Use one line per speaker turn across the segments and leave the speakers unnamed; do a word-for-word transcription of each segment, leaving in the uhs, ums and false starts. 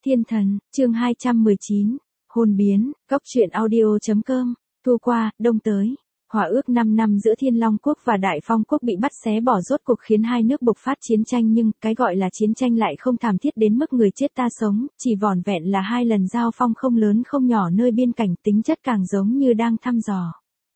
Thiên thần, chương hai trăm mười chín, hồn biến, góc truyện audio.com, thu qua, đông tới. Hòa ước năm năm giữa Thiên Long Quốc và Đại Phong Quốc bị bắt xé bỏ rốt cuộc khiến hai nước bộc phát chiến tranh, nhưng cái gọi là chiến tranh lại không thảm thiết đến mức người chết ta sống, chỉ vỏn vẹn là hai lần giao phong không lớn không nhỏ nơi biên cảnh, tính chất càng giống như đang thăm dò.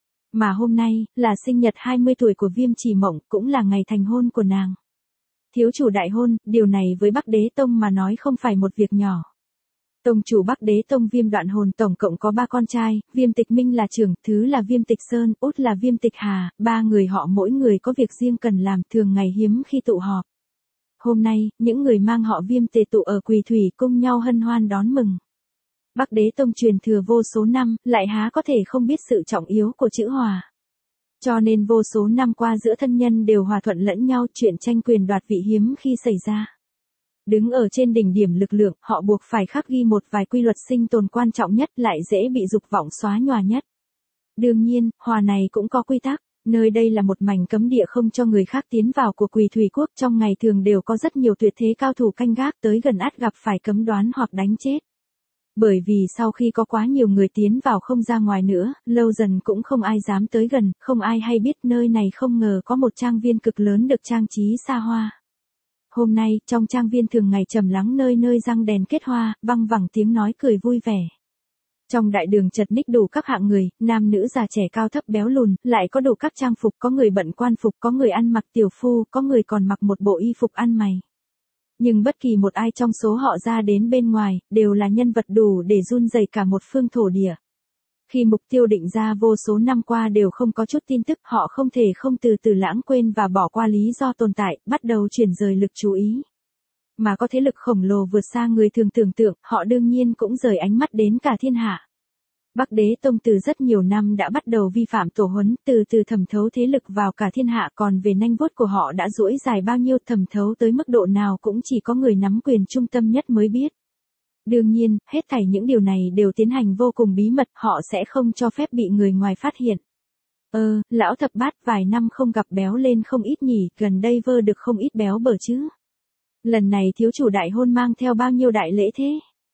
Mà hôm nay, là sinh nhật hai mươi tuổi của Viêm Chỉ Mộng, cũng là ngày thành hôn của nàng. Thiếu chủ đại hôn, điều này với Bắc Đế Tông mà nói không phải một việc nhỏ. Tông chủ Bắc Đế Tông Viêm Đoạn Hồn tổng cộng có ba con trai, Viêm Tịch Minh là trưởng, thứ là Viêm Tịch Sơn, út là Viêm Tịch Hà, ba người họ mỗi người có việc riêng cần làm, thường ngày hiếm khi tụ họp. Hôm nay, những người mang họ Viêm tề tụ ở Quỳ Thủy cùng nhau hân hoan đón mừng. Bắc Đế Tông truyền thừa vô số năm, lại há có thể không biết sự trọng yếu của chữ hòa. Cho nên vô số năm qua giữa thân nhân đều hòa thuận lẫn nhau, chuyện tranh quyền đoạt vị hiếm khi xảy ra. Đứng ở trên đỉnh điểm lực lượng, họ buộc phải khắc ghi một vài quy luật sinh tồn quan trọng nhất, lại dễ bị dục vọng xóa nhòa nhất. Đương nhiên, hòa này cũng có quy tắc, nơi đây là một mảnh cấm địa không cho người khác tiến vào của Quỳ Thủy Quốc, trong ngày thường đều có rất nhiều tuyệt thế cao thủ canh gác, tới gần ắt gặp phải cấm đoán hoặc đánh chết. Bởi vì sau khi có quá nhiều người tiến vào không ra ngoài nữa, lâu dần cũng không ai dám tới gần, không ai hay biết nơi này không ngờ có một trang viên cực lớn được trang trí xa hoa. Hôm nay, trong trang viên thường ngày trầm lắng, nơi nơi răng đèn kết hoa, văng vẳng tiếng nói cười vui vẻ. Trong đại đường chật ních đủ các hạng người, nam nữ già trẻ cao thấp béo lùn, lại có đủ các trang phục, có người bận quan phục, có người ăn mặc tiểu phu, có người còn mặc một bộ y phục ăn mày. Nhưng bất kỳ một ai trong số họ ra đến bên ngoài, đều là nhân vật đủ để run rẩy cả một phương thổ địa. Khi mục tiêu định ra vô số năm qua đều không có chút tin tức, họ không thể không từ từ lãng quên và bỏ qua lý do tồn tại, bắt đầu chuyển rời lực chú ý. Mà có thế lực khổng lồ vượt xa người thường tưởng tượng, họ đương nhiên cũng rời ánh mắt đến cả thiên hạ. Bắc Đế Tông từ rất nhiều năm đã bắt đầu vi phạm tổ huấn, từ từ thẩm thấu thế lực vào cả thiên hạ, còn về nanh vuốt của họ đã duỗi dài bao nhiêu, thẩm thấu tới mức độ nào cũng chỉ có người nắm quyền trung tâm nhất mới biết. Đương nhiên, hết thảy những điều này đều tiến hành vô cùng bí mật, họ sẽ không cho phép bị người ngoài phát hiện. Ơ, lão thập bát vài năm không gặp béo lên không ít nhỉ, gần đây vơ được không ít béo bở chứ. Lần này thiếu chủ đại hôn mang theo bao nhiêu đại lễ thế?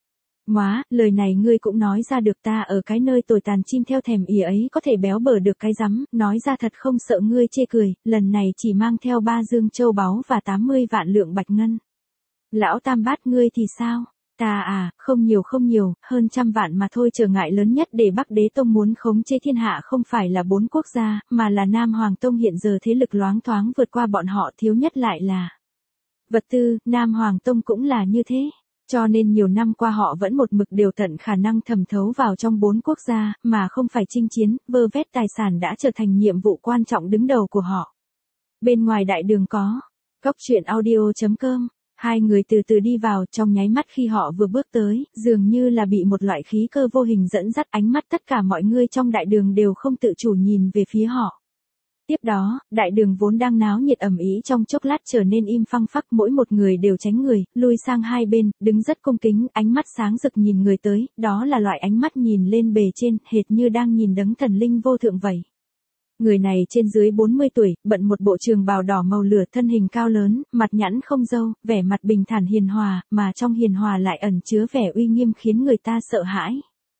Móa, lời này ngươi cũng nói ra được, ta ở cái nơi tồi tàn chim theo thèm ỉa ấy có thể béo bở được cái rắm, nói ra thật không sợ ngươi chê cười, lần này chỉ mang theo ba dương châu báu và tám mươi vạn lượng bạch ngân. Lão tam bát ngươi thì sao? Ta à, không nhiều không nhiều, hơn trăm vạn mà thôi. Trở ngại lớn nhất để Bắc Đế Tông muốn khống chế thiên hạ không phải là bốn quốc gia, mà là Nam Hoàng Tông hiện giờ thế lực loáng thoáng vượt qua bọn họ, thiếu nhất lại là vật tư. Nam Hoàng Tông cũng là như thế. Cho nên nhiều năm qua họ vẫn một mực đều tận khả năng thẩm thấu vào trong bốn quốc gia, mà không phải chinh chiến, vơ vét tài sản đã trở thành nhiệm vụ quan trọng đứng đầu của họ. Bên ngoài đại đường có góc truyện audio.com. Hai người từ từ đi vào, trong nháy mắt khi họ vừa bước tới, dường như là bị một loại khí cơ vô hình dẫn dắt, ánh mắt tất cả mọi người trong đại đường đều không tự chủ nhìn về phía họ. Tiếp đó, đại đường vốn đang náo nhiệt ầm ĩ trong chốc lát trở nên im phăng phắc, mỗi một người đều tránh người, lui sang hai bên, đứng rất cung kính, ánh mắt sáng rực nhìn người tới, đó là loại ánh mắt nhìn lên bề trên, hệt như đang nhìn đấng thần linh vô thượng vậy. Người này trên dưới bốn mươi tuổi, bận một bộ trường bào đỏ màu lửa, thân hình cao lớn, mặt nhẵn không râu, vẻ mặt bình thản hiền hòa, mà trong hiền hòa lại ẩn chứa vẻ uy nghiêm khiến người ta sợ hãi.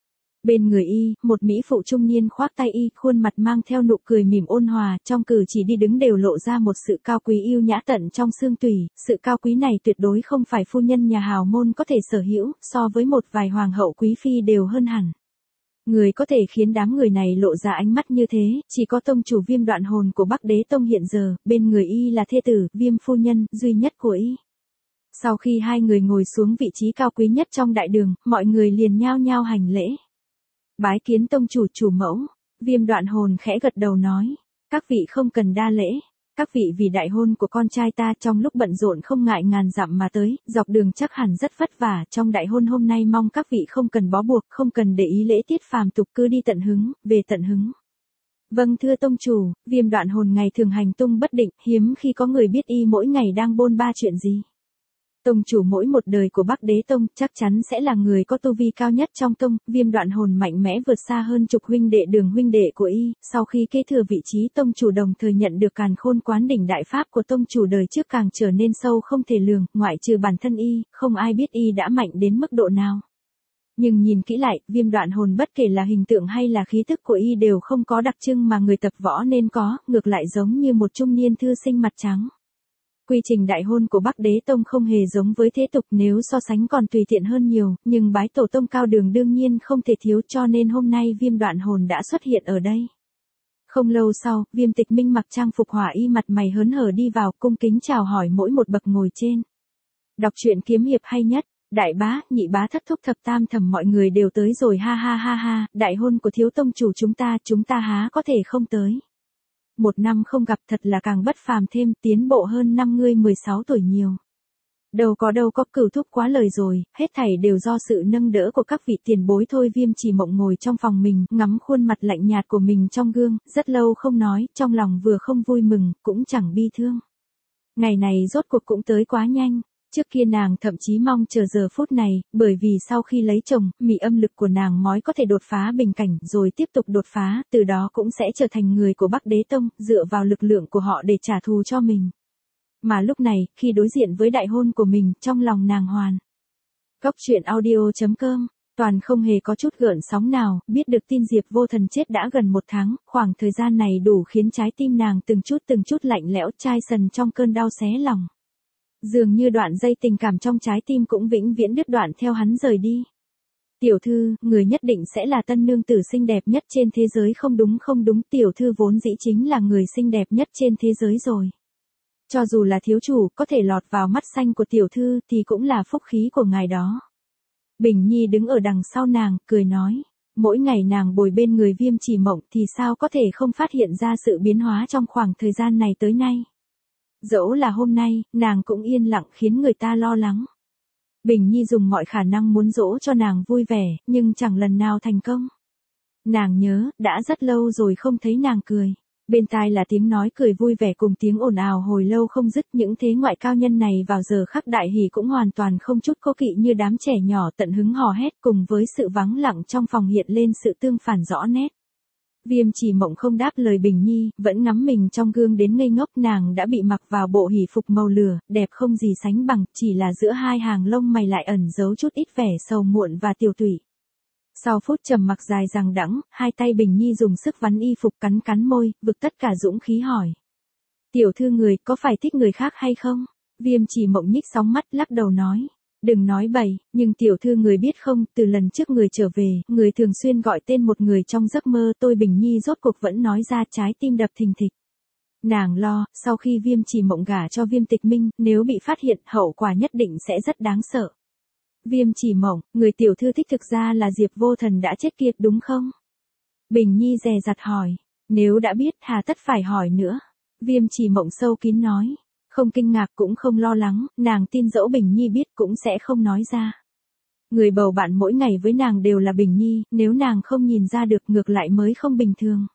Bên người y, một mỹ phụ trung niên khoác tay y, khuôn mặt mang theo nụ cười mỉm ôn hòa, trong cử chỉ đi đứng đều lộ ra một sự cao quý yêu nhã tận trong xương tủy, sự cao quý này tuyệt đối không phải phu nhân nhà hào môn có thể sở hữu, so với một vài hoàng hậu quý phi đều hơn hẳn. Người có thể khiến đám người này lộ ra ánh mắt như thế, chỉ có tông chủ Viêm Đoạn Hồn của Bắc Đế Tông hiện giờ, bên người y là thê tử, Viêm phu nhân, duy nhất của y. Sau khi hai người ngồi xuống vị trí cao quý nhất trong đại đường, mọi người liền nhao nhao hành lễ. Bái kiến tông chủ chủ mẫu, Viêm Đoạn Hồn khẽ gật đầu nói, các vị không cần đa lễ. Các vị vì đại hôn của con trai ta trong lúc bận rộn không ngại ngàn dặm mà tới, dọc đường chắc hẳn rất vất vả, trong đại hôn hôm nay mong các vị không cần bó buộc, không cần để ý lễ tiết phàm tục, cứ đi tận hứng, về tận hứng. Vâng thưa tông chủ. Viêm Đoạn Hồn ngày thường hành tung bất định, hiếm khi có người biết y mỗi ngày đang bôn ba chuyện gì. Tông chủ mỗi một đời của Bắc Đế Tông chắc chắn sẽ là người có tu vi cao nhất trong tông, Viêm Đoạn Hồn mạnh mẽ vượt xa hơn chục huynh đệ Đường huynh đệ của y, sau khi kế thừa vị trí tông chủ đồng thời nhận được Càn Khôn Quán đỉnh đại pháp của tông chủ đời trước càng trở nên sâu không thể lường, ngoại trừ bản thân y, không ai biết y đã mạnh đến mức độ nào. Nhưng nhìn kỹ lại, Viêm Đoạn Hồn bất kể là hình tượng hay là khí tức của y đều không có đặc trưng mà người tập võ nên có, ngược lại giống như một trung niên thư sinh mặt trắng. Quy trình đại hôn của Bắc Đế Tông không hề giống với thế tục, nếu so sánh còn tùy tiện hơn nhiều, nhưng bái tổ tông cao đường đương nhiên không thể thiếu, cho nên hôm nay Viêm Đoạn Hồn đã xuất hiện ở đây. Không lâu sau, Viêm Tịch Minh mặc trang phục hỏa y mặt mày hớn hở đi vào, cung kính chào hỏi mỗi một bậc ngồi trên. Đọc truyện kiếm hiệp hay nhất, đại bá, nhị bá, thất thúc thập tam thẩm mọi người đều tới rồi, ha ha ha ha, đại hôn của thiếu tông chủ chúng ta, chúng ta há có thể không tới. Một năm không gặp thật là càng bất phàm thêm, tiến bộ hơn năm ngươi mười sáu tuổi nhiều. Đâu có đâu có, Cửu thúc quá lời rồi, hết thảy đều do sự nâng đỡ của các vị tiền bối thôi. Viêm Chỉ Mộng ngồi trong phòng mình, ngắm khuôn mặt lạnh nhạt của mình trong gương, rất lâu không nói, trong lòng vừa không vui mừng, cũng chẳng bi thương. Ngày này rốt cuộc cũng tới quá nhanh. Trước kia nàng thậm chí mong chờ giờ phút này, bởi vì sau khi lấy chồng, mị âm lực của nàng mói có thể đột phá bình cảnh rồi tiếp tục đột phá, từ đó cũng sẽ trở thành người của Bắc Đế Tông, dựa vào lực lượng của họ để trả thù cho mình. Mà lúc này, khi đối diện với đại hôn của mình, trong lòng nàng hoàn. Góc truyện audio chấm com, toàn không hề có chút gợn sóng nào, biết được tin Diệp Vô Thần chết đã gần một tháng, khoảng thời gian này đủ khiến trái tim nàng từng chút từng chút lạnh lẽo chai sần trong cơn đau xé lòng. Dường như đoạn dây tình cảm trong trái tim cũng vĩnh viễn đứt đoạn theo hắn rời đi. Tiểu thư, người nhất định sẽ là tân nương tử xinh đẹp nhất trên thế giới. Không đúng không đúng, tiểu thư vốn dĩ chính là người xinh đẹp nhất trên thế giới rồi. Cho dù là thiếu chủ, có thể lọt vào mắt xanh của tiểu thư thì cũng là phúc khí của ngài đó. Bình Nhi đứng ở đằng sau nàng, cười nói. Mỗi ngày nàng bồi bên người Viêm Chỉ Mộng thì sao có thể không phát hiện ra sự biến hóa trong khoảng thời gian này tới nay. Dẫu là hôm nay, nàng cũng yên lặng khiến người ta lo lắng. Bình Nhi dùng mọi khả năng muốn dỗ cho nàng vui vẻ, nhưng chẳng lần nào thành công. Nàng nhớ, đã rất lâu rồi không thấy nàng cười. Bên tai là tiếng nói cười vui vẻ cùng tiếng ồn ào hồi lâu không dứt. Những thế ngoại cao nhân này vào giờ khắc đại hỷ cũng hoàn toàn không chút cố kỵ như đám trẻ nhỏ tận hứng hò hét, cùng với sự vắng lặng trong phòng hiện lên sự tương phản rõ nét. Viêm Chỉ Mộng không đáp lời Bình Nhi, vẫn ngắm mình trong gương đến ngây ngốc. Nàng đã bị mặc vào bộ hỷ phục màu lửa, đẹp không gì sánh bằng, chỉ là giữa hai hàng lông mày lại ẩn giấu chút ít vẻ sầu muộn và tiều tụy. Sau phút trầm mặc dài dằng đẵng, hai tay Bình Nhi dùng sức vắn y phục, cắn cắn môi, vực tất cả dũng khí hỏi. Tiểu thư người, có phải thích người khác hay không? Viêm Chỉ Mộng nhích sóng mắt, lắc đầu nói. Đừng nói bậy, nhưng tiểu thư người biết không, từ lần trước người trở về, người thường xuyên gọi tên một người trong giấc mơ tôi. Bình Nhi rốt cuộc vẫn nói ra, trái tim đập thình thịch. Nàng lo, sau khi Viêm Chỉ Mộng gả cho Viêm Tịch Minh, nếu bị phát hiện, hậu quả nhất định sẽ rất đáng sợ. Viêm Chỉ Mộng, người tiểu thư thích thực ra là Diệp Vô Thần đã chết kiệt đúng không? Bình Nhi dè dặt hỏi. Nếu đã biết, hà tất phải hỏi nữa. Viêm Chỉ Mộng sâu kín nói. Không kinh ngạc cũng không lo lắng, nàng tin dẫu Bình Nhi biết cũng sẽ không nói ra. Người bầu bạn mỗi ngày với nàng đều là Bình Nhi, nếu nàng không nhìn ra được ngược lại mới không bình thường.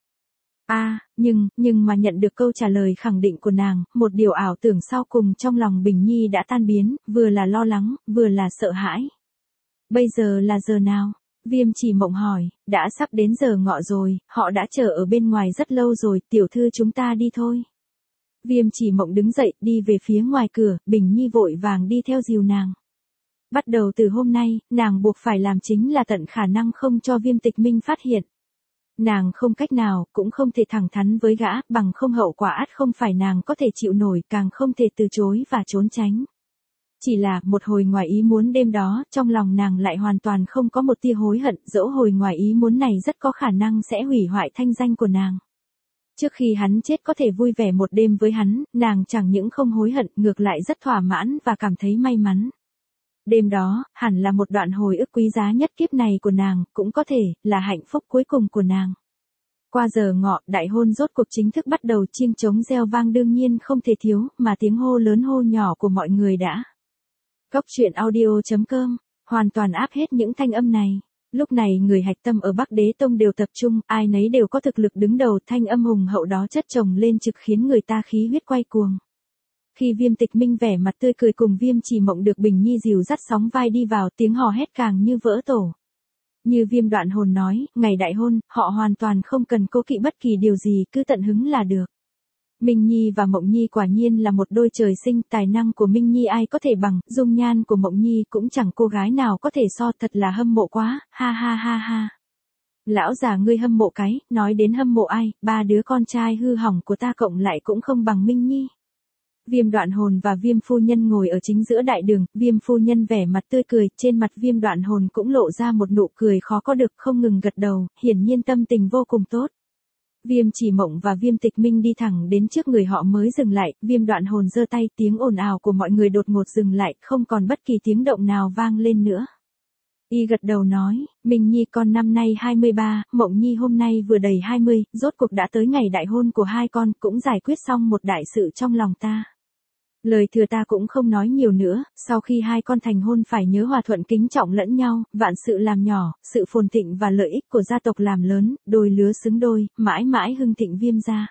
À, nhưng, nhưng mà nhận được câu trả lời khẳng định của nàng, một điều ảo tưởng sau cùng trong lòng Bình Nhi đã tan biến, vừa là lo lắng, vừa là sợ hãi. Bây giờ là giờ nào? Viêm Chỉ Mộng hỏi, đã sắp đến giờ ngọ rồi, họ đã chờ ở bên ngoài rất lâu rồi, tiểu thư chúng ta đi thôi. Viêm Chỉ Mộng đứng dậy, đi về phía ngoài cửa, Bình Nhi vội vàng đi theo dìu nàng. Bắt đầu từ hôm nay, nàng buộc phải làm chính là tận khả năng không cho Viêm Tịch Minh phát hiện. Nàng không cách nào, cũng không thể thẳng thắn với gã, bằng không hậu quả ắt không phải nàng có thể chịu nổi, càng không thể từ chối và trốn tránh. Chỉ là, một hồi ngoài ý muốn đêm đó, trong lòng nàng lại hoàn toàn không có một tia hối hận, dẫu hồi ngoài ý muốn này rất có khả năng sẽ hủy hoại thanh danh của nàng. Trước khi hắn chết có thể vui vẻ một đêm với hắn, nàng chẳng những không hối hận, ngược lại rất thỏa mãn và cảm thấy may mắn. Đêm đó, hẳn là một đoạn hồi ức quý giá nhất kiếp này của nàng, cũng có thể là hạnh phúc cuối cùng của nàng. Qua giờ ngọ, đại hôn rốt cuộc chính thức bắt đầu, chiêng trống reo vang đương nhiên không thể thiếu, mà tiếng hô lớn hô nhỏ của mọi người đã. Góc truyện audio chấm com, hoàn toàn áp hết những thanh âm này. Lúc này người hạch tâm ở Bắc Đế Tông đều tập trung, ai nấy đều có thực lực đứng đầu, thanh âm hùng hậu đó chất chồng lên trực khiến người ta khí huyết quay cuồng. Khi Viêm Tịch Minh vẻ mặt tươi cười cùng Viêm Chỉ Mộng được Bình Nhi dìu dắt sóng vai đi vào, tiếng hò hét càng như vỡ tổ. Như Viêm Đoạn Hồn nói, ngày đại hôn, họ hoàn toàn không cần cố kỵ bất kỳ điều gì, cứ tận hứng là được. Minh Nhi và Mộng Nhi quả nhiên là một đôi trời sinh, tài năng của Minh Nhi ai có thể bằng, dung nhan của Mộng Nhi cũng chẳng cô gái nào có thể so, thật là hâm mộ quá, ha ha ha ha. Lão già ngươi hâm mộ cái, nói đến hâm mộ ai, ba đứa con trai hư hỏng của ta cộng lại cũng không bằng Minh Nhi. Viêm Đoạn Hồn và Viêm phu nhân ngồi ở chính giữa đại đường, Viêm phu nhân vẻ mặt tươi cười, trên mặt Viêm Đoạn Hồn cũng lộ ra một nụ cười khó có được, không ngừng gật đầu, hiển nhiên tâm tình vô cùng tốt. Viêm Chỉ Mộng và Viêm Tịch Minh đi thẳng đến trước người họ mới dừng lại, Viêm Đoạn Hồn giơ tay, tiếng ồn ào của mọi người đột ngột dừng lại, không còn bất kỳ tiếng động nào vang lên nữa. Y gật đầu nói, Minh Nhi con năm nay hai mươi ba, Mộng Nhi hôm nay vừa đầy hai mươi, rốt cuộc đã tới ngày đại hôn của hai con, cũng giải quyết xong một đại sự trong lòng ta. Lời thừa ta cũng không nói nhiều nữa, sau khi hai con thành hôn phải nhớ hòa thuận kính trọng lẫn nhau, vạn sự làm nhỏ, sự phồn thịnh và lợi ích của gia tộc làm lớn, đôi lứa xứng đôi, mãi mãi hưng thịnh Viêm gia.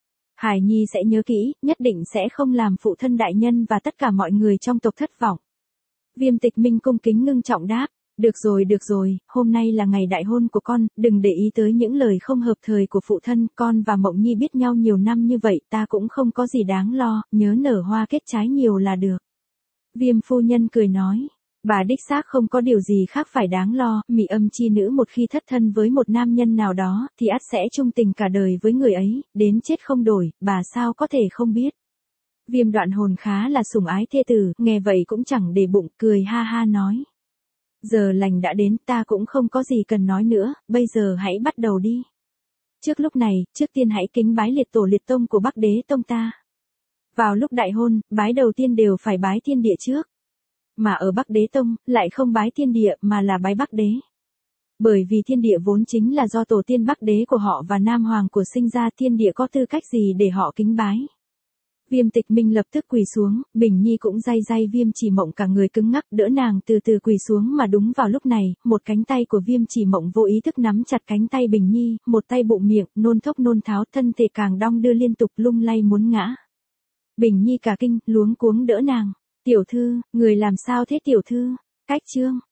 Hải Nhi sẽ nhớ kỹ, nhất định sẽ không làm phụ thân đại nhân và tất cả mọi người trong tộc thất vọng. Viêm Tịch Minh cung kính ngưng trọng đáp. Được rồi được rồi, hôm nay là ngày đại hôn của con, đừng để ý tới những lời không hợp thời của phụ thân, con và Mộng Nhi biết nhau nhiều năm như vậy, ta cũng không có gì đáng lo, nhớ nở hoa kết trái nhiều là được. Viêm phu nhân cười nói, bà đích xác không có điều gì khác phải đáng lo, Mị Âm chi nữ một khi thất thân với một nam nhân nào đó, thì ắt sẽ chung tình cả đời với người ấy, đến chết không đổi, bà sao có thể không biết. Viêm Đoạn Hồn khá là sủng ái thê tử, nghe vậy cũng chẳng để bụng, cười ha ha nói. Giờ lành đã đến, ta cũng không có gì cần nói nữa, bây giờ hãy bắt đầu đi. Trước lúc này, trước tiên hãy kính bái liệt tổ liệt tông của Bắc Đế tông ta. Vào lúc đại hôn, bái đầu tiên đều phải bái thiên địa trước. Mà ở Bắc Đế tông, lại không bái thiên địa mà là bái Bắc Đế. Bởi vì thiên địa vốn chính là do tổ tiên Bắc Đế của họ và Nam Hoàng của sinh ra, thiên địa có tư cách gì để họ kính bái. Viêm Tịch Minh lập tức quỳ xuống, Bình Nhi cũng day day Viêm Chỉ Mộng cả người cứng ngắc, đỡ nàng từ từ quỳ xuống, mà đúng vào lúc này, một cánh tay của Viêm Chỉ Mộng vô ý thức nắm chặt cánh tay Bình Nhi, một tay bụng miệng, nôn thốc nôn tháo, thân thể càng đong đưa liên tục, lung lay muốn ngã. Bình Nhi cả kinh, luống cuống đỡ nàng. Tiểu thư, người làm sao thế tiểu thư? Cách chương.